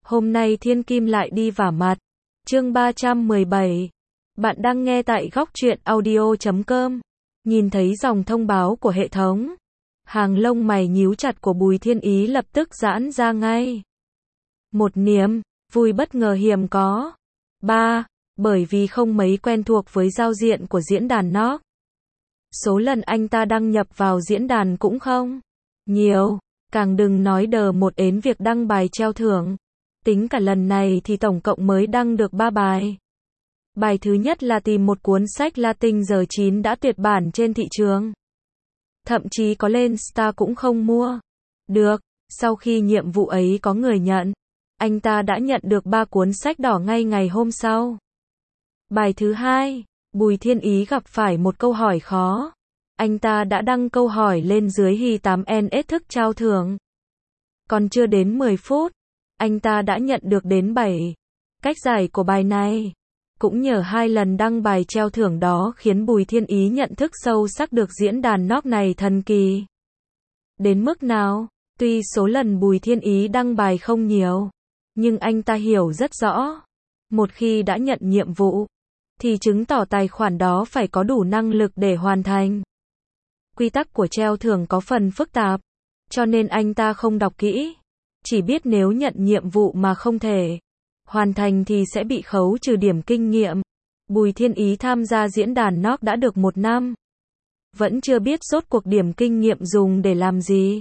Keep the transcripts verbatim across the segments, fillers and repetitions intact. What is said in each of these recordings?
Hôm nay thiên kim lại đi vả mặt. Chương ba trăm mười bảy. Bạn đang nghe tại góc truyện audio chấm com. Nhìn thấy dòng thông báo của hệ thống, hàng lông mày nhíu chặt của Bùi Thiên Ý lập tức giãn ra ngay. Một niềm vui bất ngờ hiếm có. Ba. Bởi vì không mấy quen thuộc với giao diện của diễn đàn nó. Số lần anh ta đăng nhập vào diễn đàn cũng không nhiều, càng đừng nói đờ một đến việc đăng bài treo thưởng. Tính cả lần này thì tổng cộng mới đăng được ba bài. Bài thứ nhất là tìm một cuốn sách Latin giờ chín đã tuyệt bản trên thị trường. Thậm chí có lên Star cũng không mua được. Sau khi nhiệm vụ ấy có người nhận, anh ta đã nhận được ba cuốn sách đỏ ngay ngày hôm sau. Bài thứ hai, Bùi Thiên Ý gặp phải một câu hỏi khó. Anh ta đã đăng câu hỏi lên dưới Hi tám N S thức trao thưởng. Còn chưa đến mười phút, anh ta đã nhận được đến bảy. Cách giải của bài này cũng nhờ hai lần đăng bài treo thưởng đó khiến Bùi Thiên Ý nhận thức sâu sắc được diễn đàn nóc này thần kỳ. Đến mức nào? Tuy số lần Bùi Thiên Ý đăng bài không nhiều, nhưng anh ta hiểu rất rõ. Một khi đã nhận nhiệm vụ, thì chứng tỏ tài khoản đó phải có đủ năng lực để hoàn thành. Quy tắc của treo thưởng có phần phức tạp, cho nên anh ta không đọc kỹ. Chỉ biết nếu nhận nhiệm vụ mà không thể hoàn thành thì sẽ bị khấu trừ điểm kinh nghiệm. Bùi Thiên Ý tham gia diễn đàn nó đã được một năm. Vẫn chưa biết rốt cuộc điểm kinh nghiệm dùng để làm gì.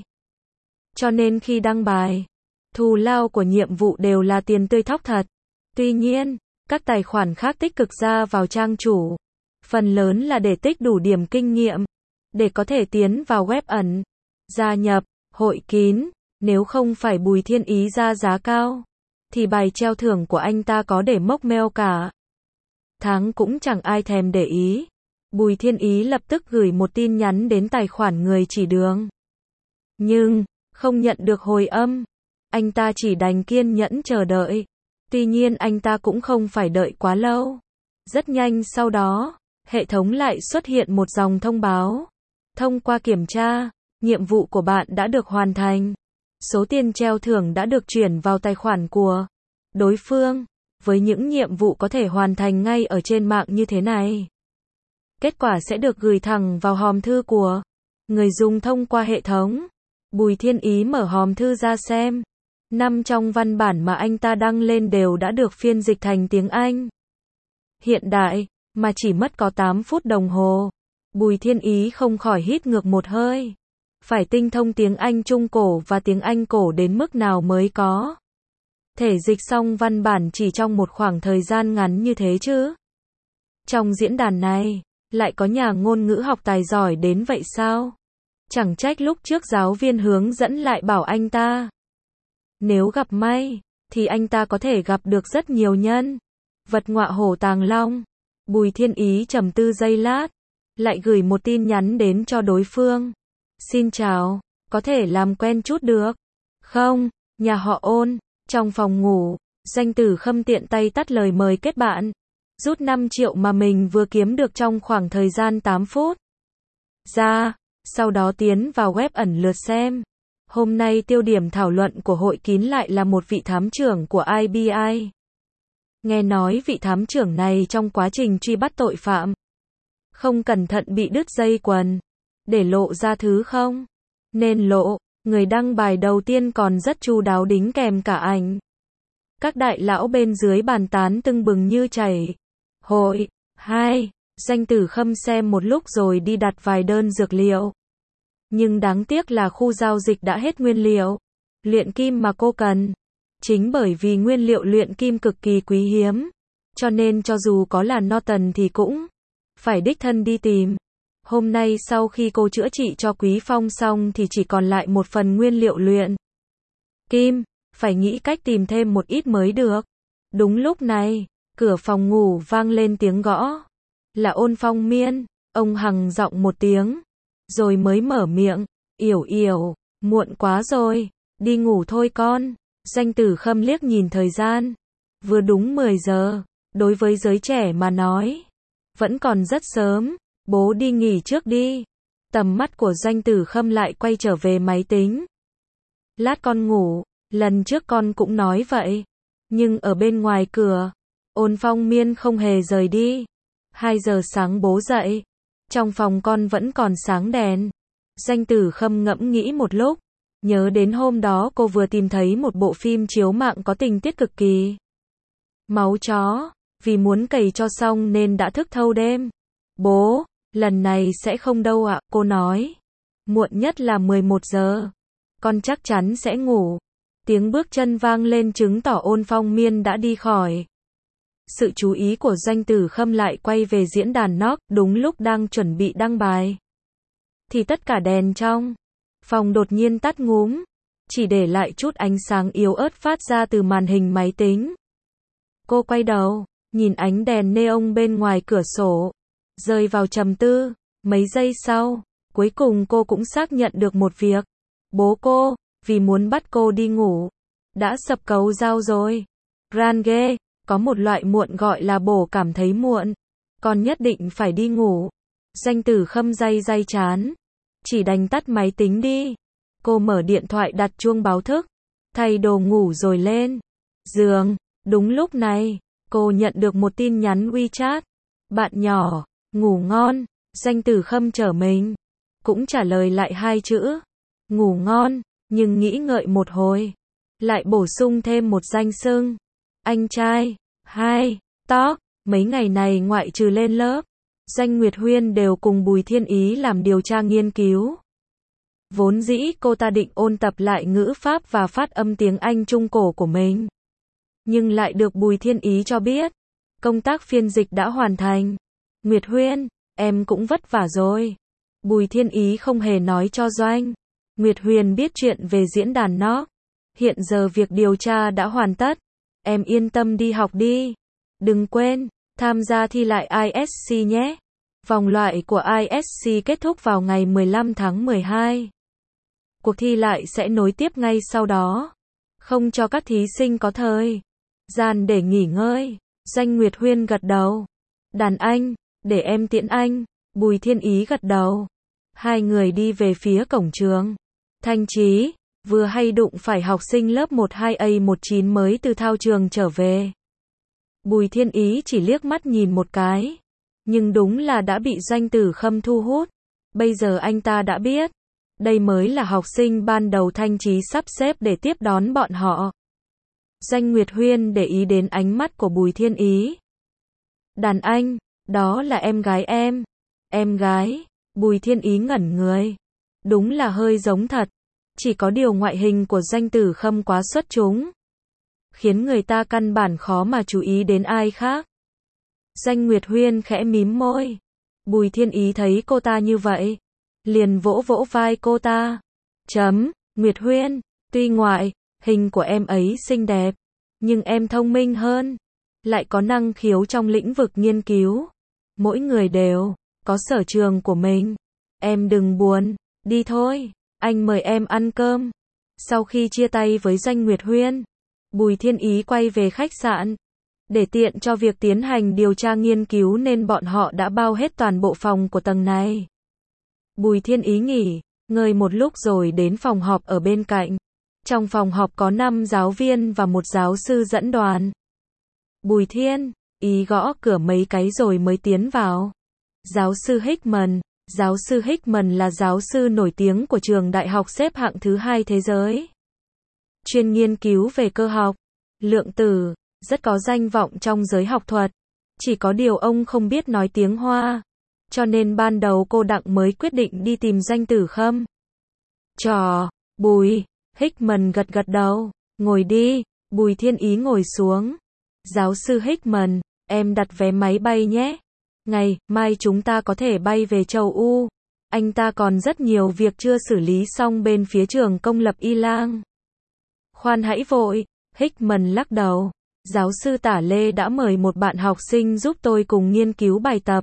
Cho nên khi đăng bài, thù lao của nhiệm vụ đều là tiền tươi thóc thật. Tuy nhiên, các tài khoản khác tích cực ra vào trang chủ. Phần lớn là để tích đủ điểm kinh nghiệm, để có thể tiến vào web ẩn, gia nhập hội kín. Nếu không phải Bùi Thiên Ý ra giá cao, thì bài treo thưởng của anh ta có để mốc mail cả tháng cũng chẳng ai thèm để ý. Bùi Thiên Ý lập tức gửi một tin nhắn đến tài khoản người chỉ đường. Nhưng, không nhận được hồi âm. Anh ta chỉ đành kiên nhẫn chờ đợi. Tuy nhiên anh ta cũng không phải đợi quá lâu. Rất nhanh sau đó, hệ thống lại xuất hiện một dòng thông báo. Thông qua kiểm tra, nhiệm vụ của bạn đã được hoàn thành. Số tiền treo thưởng đã được chuyển vào tài khoản của đối phương. Với những nhiệm vụ có thể hoàn thành ngay ở trên mạng như thế này, kết quả sẽ được gửi thẳng vào hòm thư của người dùng thông qua hệ thống. Bùi Thiên Ý mở hòm thư ra xem. Năm trong văn bản mà anh ta đăng lên đều đã được phiên dịch thành tiếng Anh hiện đại, mà chỉ mất có tám phút đồng hồ. Bùi Thiên Ý không khỏi hít ngược một hơi. Phải tinh thông tiếng Anh Trung cổ và tiếng Anh cổ đến mức nào mới có thể dịch xong văn bản chỉ trong một khoảng thời gian ngắn như thế chứ? Trong diễn đàn này, lại có nhà ngôn ngữ học tài giỏi đến vậy sao? Chẳng trách lúc trước giáo viên hướng dẫn lại bảo anh ta, nếu gặp may, thì anh ta có thể gặp được rất nhiều nhân vật ngọa hổ tàng long. Bùi Thiên Ý trầm tư giây lát, lại gửi một tin nhắn đến cho đối phương. Xin chào, có thể làm quen chút được không? Nhà họ Ôn. Trong phòng ngủ, Doanh Tử Khâm tiện tay tắt lời mời kết bạn. Rút năm triệu mà mình vừa kiếm được trong khoảng thời gian tám phút ra, sau đó tiến vào web ẩn lượt xem. Hôm nay tiêu điểm thảo luận của hội kín lại là một vị thám trưởng của I B I. Nghe nói vị thám trưởng này trong quá trình truy bắt tội phạm, không cẩn thận bị đứt dây quần, để lộ ra thứ không nên lộ. Người đăng bài đầu tiên còn rất chu đáo đính kèm cả ảnh. Các đại lão bên dưới bàn tán tưng bừng như chảy. Hội hai. Doanh Tử Khâm xem một lúc rồi đi đặt vài đơn dược liệu. Nhưng đáng tiếc là khu giao dịch đã hết nguyên liệu luyện kim mà cô cần. Chính bởi vì nguyên liệu luyện kim cực kỳ quý hiếm, cho nên cho dù có là Norton thì cũng phải đích thân đi tìm. Hôm nay sau khi cô chữa trị cho Quý Phong xong thì chỉ còn lại một phần nguyên liệu luyện kim, phải nghĩ cách tìm thêm một ít mới được. Đúng lúc này, cửa phòng ngủ vang lên tiếng gõ. Là Ôn Phong Miên. Ông hằng giọng một tiếng, rồi mới mở miệng. Yểu Yểu, muộn quá rồi, đi ngủ thôi con. Doanh Tử Khâm liếc nhìn thời gian, vừa đúng mười giờ. Đối với giới trẻ mà nói, vẫn còn rất sớm. Bố đi nghỉ trước đi. Tầm mắt của Doanh Tử Khâm lại quay trở về máy tính. Lát con ngủ, lần trước con cũng nói vậy. Nhưng ở bên ngoài cửa, Ôn Phong Miên không hề rời đi. Hai giờ sáng bố dậy, trong phòng con vẫn còn sáng đèn. Danh Tử Khâm ngẫm nghĩ một lúc, nhớ đến hôm đó cô vừa tìm thấy một bộ phim chiếu mạng có tình tiết cực kỳ máu chó, vì muốn cày cho xong nên đã thức thâu đêm. Bố, lần này sẽ không đâu ạ, cô nói. Muộn nhất là mười một giờ. Con chắc chắn sẽ ngủ. Tiếng bước chân vang lên chứng tỏ Ôn Phong Miên đã đi khỏi. Sự chú ý của Danh Tử Khâm lại quay về diễn đàn Knock, đúng lúc đang chuẩn bị đăng bài. Thì tất cả đèn trong phòng đột nhiên tắt ngúm, chỉ để lại chút ánh sáng yếu ớt phát ra từ màn hình máy tính. Cô quay đầu, nhìn ánh đèn neon bên ngoài cửa sổ, rơi vào trầm tư. Mấy giây sau, cuối cùng cô cũng xác nhận được một việc. Bố cô, vì muốn bắt cô đi ngủ, đã sập cấu dao rồi. Gran ghê, có một loại muộn gọi là bổ cảm thấy muộn. Con nhất định phải đi ngủ. Danh Tử Khâm day day chán. Chỉ đành tắt máy tính đi. Cô mở điện thoại đặt chuông báo thức, thay đồ ngủ rồi lên giường. Đúng lúc này, cô nhận được một tin nhắn WeChat. Bạn nhỏ, ngủ ngon. Danh Tử Khâm trở mình, cũng trả lời lại hai chữ, ngủ ngon, nhưng nghĩ ngợi một hồi, lại bổ sung thêm một danh xưng. Anh trai. Hai. Talk. Mấy ngày này ngoại trừ lên lớp, Danh Nguyệt Huyên đều cùng Bùi Thiên Ý làm điều tra nghiên cứu. Vốn dĩ cô ta định ôn tập lại ngữ pháp và phát âm tiếng Anh Trung Cổ của mình. Nhưng lại được Bùi Thiên Ý cho biết, công tác phiên dịch đã hoàn thành. Nguyệt Huyên, em cũng vất vả rồi. Bùi Thiên Ý không hề nói cho Doanh Nguyệt Huyên biết chuyện về diễn đàn Knock. Hiện giờ việc điều tra đã hoàn tất. Em yên tâm đi học đi. Đừng quên, tham gia thi lại I S C nhé. Vòng loại của I S C kết thúc vào ngày mười lăm tháng mười hai. Cuộc thi lại sẽ nối tiếp ngay sau đó. Không cho các thí sinh có thời gian để nghỉ ngơi. Danh Nguyệt Huyên gật đầu. Đàn anh, để em tiễn anh. Bùi Thiên Ý gật đầu. Hai người đi về phía cổng trường. Thanh Chí, vừa hay đụng phải học sinh lớp mười hai A mười chín mới từ thao trường trở về. Bùi Thiên Ý chỉ liếc mắt nhìn một cái. Nhưng đúng là đã bị Danh Tử Khâm thu hút. Bây giờ anh ta đã biết. Đây mới là học sinh ban đầu Thanh Chí sắp xếp để tiếp đón bọn họ. Danh Nguyệt Huyên để ý đến ánh mắt của Bùi Thiên Ý. Đàn anh, đó là em gái em. Em gái. Bùi Thiên Ý ngẩn người. Đúng là hơi giống thật. Chỉ có điều ngoại hình của Danh Tử Khâm quá xuất chúng, khiến người ta căn bản khó mà chú ý đến ai khác. Danh Nguyệt Huyên khẽ mím môi. Bùi Thiên Ý thấy cô ta như vậy, liền vỗ vỗ vai cô ta. Chấm, Nguyệt Huyên, tuy ngoại hình của em ấy xinh đẹp, nhưng em thông minh hơn, lại có năng khiếu trong lĩnh vực nghiên cứu. Mỗi người đều có sở trường của mình. Em đừng buồn, đi thôi, anh mời em ăn cơm. Sau khi chia tay với Danh Nguyệt Huyên, Bùi Thiên Ý quay về khách sạn. Để tiện cho việc tiến hành điều tra nghiên cứu nên bọn họ đã bao hết toàn bộ phòng của tầng này. Bùi Thiên Ý nghỉ ngơi một lúc rồi đến phòng họp ở bên cạnh. Trong phòng họp có năm giáo viên và một giáo sư dẫn đoàn. Bùi Thiên Ý gõ cửa mấy cái rồi mới tiến vào. Giáo sư Hickman. Giáo sư Hickman là giáo sư nổi tiếng của trường đại học xếp hạng thứ hai thế giới. Chuyên nghiên cứu về cơ học, lượng tử, rất có danh vọng trong giới học thuật. Chỉ có điều ông không biết nói tiếng Hoa. Cho nên ban đầu cô Đặng mới quyết định đi tìm Danh Tử Khâm. Trò, Bùi, Hickman gật gật đầu. Ngồi đi. Bùi Thiên Ý ngồi xuống. Giáo sư Hickman, em đặt vé máy bay nhé. Ngày mai chúng ta có thể bay về châu U. Anh ta còn rất nhiều việc chưa xử lý xong bên phía trường công lập Y Lang. Khoan hãy vội. Hickman lắc đầu. Giáo sư Tả Lê đã mời một bạn học sinh giúp tôi cùng nghiên cứu bài tập.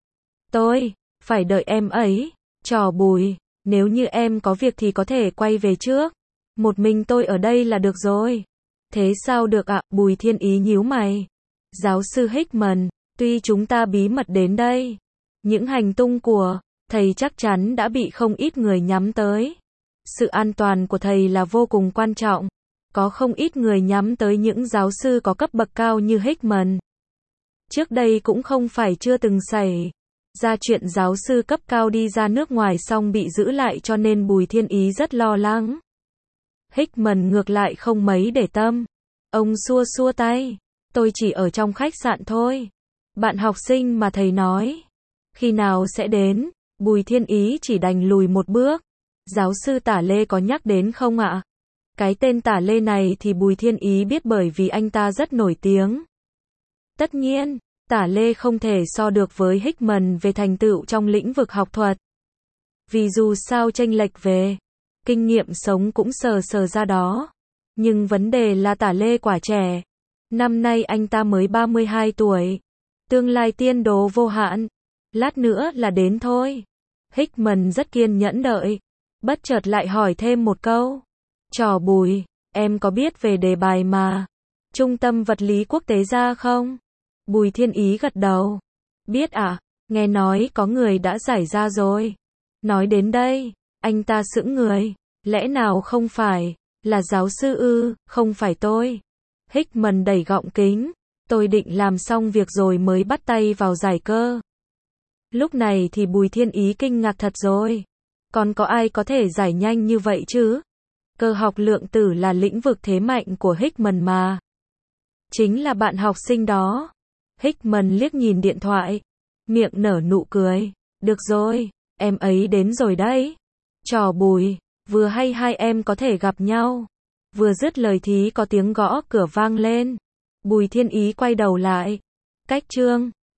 Tôi phải đợi em ấy. Trò Bùi, nếu như em có việc thì có thể quay về trước. Một mình tôi ở đây là được rồi. Thế sao được ạ? Bùi Thiên Ý nhíu mày. Giáo sư Hickman, tuy chúng ta bí mật đến đây, những hành tung của thầy chắc chắn đã bị không ít người nhắm tới. Sự an toàn của thầy là vô cùng quan trọng. có không ít người nhắm tới những giáo sư có cấp bậc cao như Hickman. Trước đây cũng không phải chưa từng xảy ra chuyện giáo sư cấp cao đi ra nước ngoài xong bị giữ lại, cho nên Bùi Thiên Ý rất lo lắng. Hickman ngược lại không mấy để tâm. Ông xua xua tay. Tôi chỉ ở trong khách sạn thôi. Bạn học sinh mà thầy nói. Khi nào sẽ đến? Bùi Thiên Ý chỉ đành lùi một bước. Giáo sư Tả Lê có nhắc đến không ạ? Cái tên Tả Lê này thì Bùi Thiên Ý biết bởi vì anh ta rất nổi tiếng. Tất nhiên, Tả Lê không thể so được với Hickman về thành tựu trong lĩnh vực học thuật. Vì dù sao chênh lệch về kinh nghiệm sống cũng sờ sờ ra đó. Nhưng vấn đề là Tả Lê quả trẻ. Năm nay anh ta mới ba mươi hai tuổi. Tương lai tiên đồ vô hạn. Lát nữa là đến thôi. Hickman rất kiên nhẫn đợi. Bất chợt lại hỏi thêm một câu. Trò Bùi, em có biết về đề bài mà Trung tâm Vật lý Quốc tế ra không? Bùi Thiên Ý gật đầu. Biết ạ, à? Nghe nói có người đã giải ra rồi. Nói đến đây, anh ta sững người. Lẽ nào không phải là giáo sư ư? Không phải tôi. Hickman đẩy gọng kính. Tôi định làm xong việc rồi mới bắt tay vào giải cơ. Lúc này thì Bùi Thiên Ý kinh ngạc thật rồi. Còn có ai có thể giải nhanh như vậy chứ? Cơ học lượng tử là lĩnh vực thế mạnh của Hickman mà. Chính là bạn học sinh đó. Hickman liếc nhìn điện thoại. Miệng nở nụ cười. Được rồi, em ấy đến rồi đấy. Trò Bùi, vừa hay hai em có thể gặp nhau. Vừa dứt lời thì có tiếng gõ cửa vang lên. Bùi Thiên Ý quay đầu lại. Cách Trương